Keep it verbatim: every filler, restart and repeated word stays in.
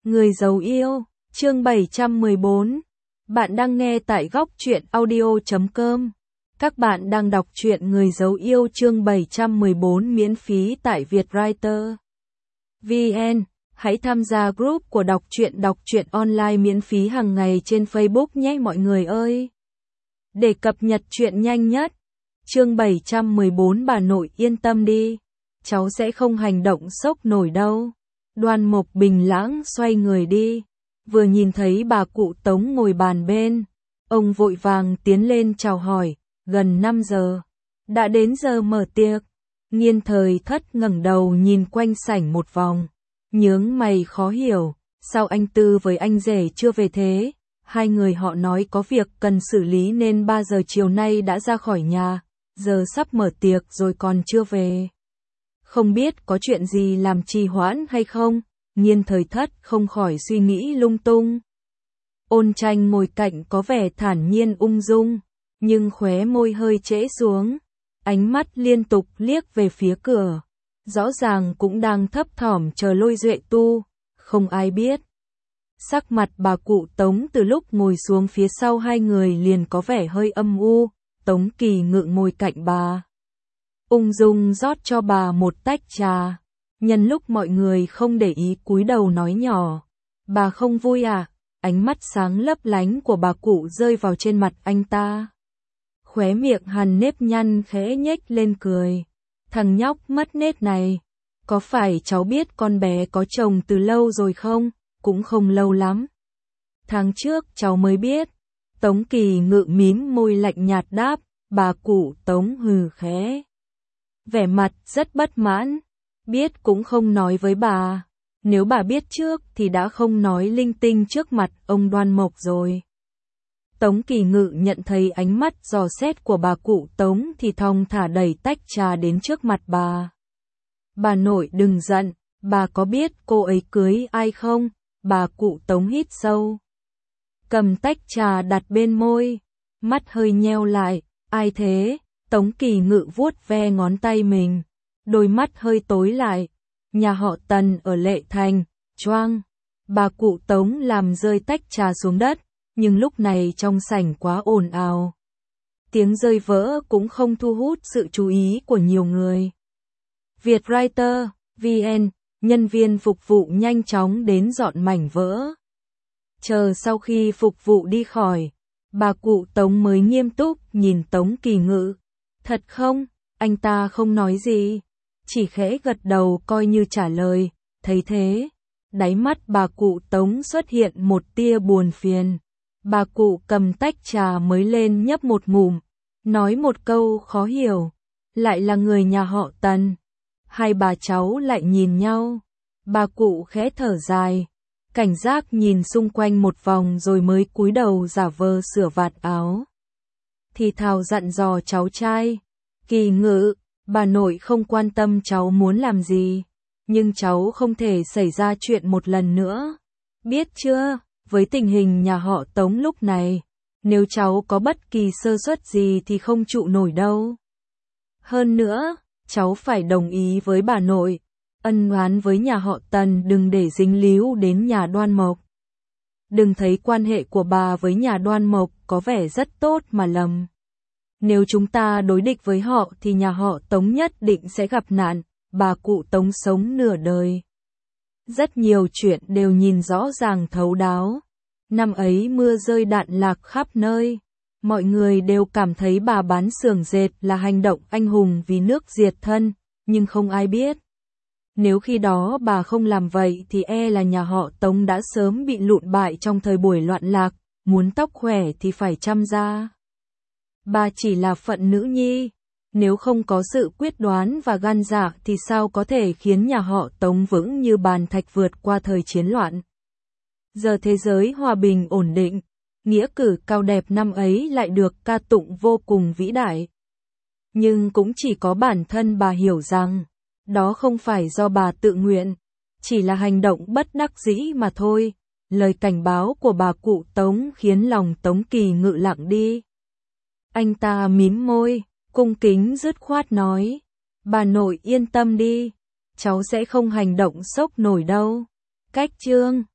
Người giấu yêu, chương bảy trăm mười bốn. Bạn đang nghe tại góc truyện audio chấm com. Các bạn đang đọc truyện Người giấu yêu chương bảy trăm mười bốn miễn phí tại Vietwriter. vê en. Hãy tham gia group của đọc truyện đọc truyện online miễn phí hàng ngày trên Facebook nhé mọi người ơi. Để cập nhật truyện nhanh nhất. Chương bảy trăm mười bốn bà nội yên tâm đi. Cháu sẽ không hành động sốc nổi đâu. Đoan Mộc Bình lãng xoay người đi. Vừa nhìn thấy bà cụ Tống ngồi bàn bên. Ông vội vàng tiến lên chào hỏi. Gần năm giờ. Đã đến giờ mở tiệc. Nghiên Thời Thất ngẩng đầu nhìn quanh sảnh một vòng. Nhướng mày khó hiểu. Sao anh Tư với anh rể chưa về thế? Hai người họ nói có việc cần xử lý nên ba giờ chiều nay đã ra khỏi nhà. Giờ sắp mở tiệc rồi còn chưa về. Không biết có chuyện gì làm trì hoãn hay không? Nghiên Thời Thất không khỏi suy nghĩ lung tung. Ôn Tranh ngồi cạnh có vẻ thản nhiên ung dung, nhưng khóe môi hơi trễ xuống. Ánh mắt liên tục liếc về phía cửa. Rõ ràng cũng đang thấp thỏm chờ Lôi Duệ Tu. Không ai biết. Sắc mặt bà cụ Tống từ lúc ngồi xuống phía sau hai người liền có vẻ hơi âm u. Tống Kỳ Ngự ngồi cạnh bà. Ung dung rót cho bà một tách trà. Nhân lúc mọi người không để ý cúi đầu nói nhỏ. Bà không vui à? Ánh mắt sáng lấp lánh của bà cụ rơi vào trên mặt anh ta. Khóe miệng hằn nếp nhăn khẽ nhếch lên cười. Thằng nhóc mất nết này. Có phải cháu biết con bé có chồng từ lâu rồi không? Cũng không lâu lắm. Tháng trước cháu mới biết. Tống Kỳ Ngự mím môi lạnh nhạt đáp. Bà cụ Tống hừ khẽ. Vẻ mặt rất bất mãn. Biết cũng không nói với bà. Nếu bà biết trước thì đã không nói linh tinh trước mặt ông Đoan Mộc rồi. Tống Kỳ Ngự nhận thấy ánh mắt dò xét của bà cụ Tống thì thong thả đẩy tách trà đến trước mặt bà. Bà nội đừng giận, bà có biết cô ấy cưới ai không? Bà cụ Tống hít sâu. Cầm tách trà đặt bên môi, mắt hơi nheo lại, ai thế? Tống Kỳ Ngự vuốt ve ngón tay mình, đôi mắt hơi tối lại. Nhà họ Tần ở Lệ Thành, choang. Bà cụ Tống làm rơi tách trà xuống đất, nhưng lúc này trong sảnh quá ồn ào. Tiếng rơi vỡ cũng không thu hút sự chú ý của nhiều người. Vietwriter, vê en, nhân viên phục vụ nhanh chóng đến dọn mảnh vỡ. Chờ sau khi phục vụ đi khỏi, bà cụ Tống mới nghiêm túc nhìn Tống Kỳ Ngự. Thật không? Anh ta không nói gì, chỉ khẽ gật đầu coi như trả lời. Thấy thế, đáy mắt bà cụ Tống xuất hiện một tia buồn phiền. Bà cụ cầm tách trà mới lên nhấp một ngụm, nói một câu khó hiểu. Lại là người nhà họ Tần. Hai bà cháu lại nhìn nhau. Bà cụ khẽ thở dài, cảnh giác nhìn xung quanh một vòng rồi mới cúi đầu giả vờ sửa vạt áo. Thì thào dặn dò cháu trai. Kỳ Ngự, bà nội không quan tâm cháu muốn làm gì, nhưng cháu không thể xảy ra chuyện một lần nữa. Biết chưa, với tình hình nhà họ Tống lúc này, nếu cháu có bất kỳ sơ suất gì thì không trụ nổi đâu. Hơn nữa, cháu phải đồng ý với bà nội, ân oán với nhà họ Tần đừng để dính líu đến nhà Đoan Mộc. Đừng thấy quan hệ của bà với nhà Đoan Mộc có vẻ rất tốt mà lầm. Nếu chúng ta đối địch với họ thì nhà họ Tống nhất định sẽ gặp nạn. Bà cụ Tống sống nửa đời. Rất nhiều chuyện đều nhìn rõ ràng thấu đáo. Năm ấy mưa rơi đạn lạc khắp nơi. Mọi người đều cảm thấy bà bán xưởng dệt là hành động anh hùng vì nước diệt thân, nhưng không ai biết. Nếu khi đó bà không làm vậy thì e là nhà họ Tống đã sớm bị lụn bại trong thời buổi loạn lạc, muốn tóc khỏe thì phải chăm ra. Bà chỉ là phận nữ nhi, nếu không có sự quyết đoán và gan dạ thì sao có thể khiến nhà họ Tống vững như bàn thạch vượt qua thời chiến loạn. Giờ thế giới hòa bình ổn định, nghĩa cử cao đẹp năm ấy lại được ca tụng vô cùng vĩ đại. Nhưng cũng chỉ có bản thân bà hiểu rằng, đó không phải do bà tự nguyện, chỉ là hành động bất đắc dĩ mà thôi. Lời cảnh báo của bà cụ Tống khiến lòng Tống Kỳ Ngự lặng đi. Anh ta mím môi, cung kính dứt khoát nói. Bà nội yên tâm đi, cháu sẽ không hành động sốc nổi đâu. Cách chương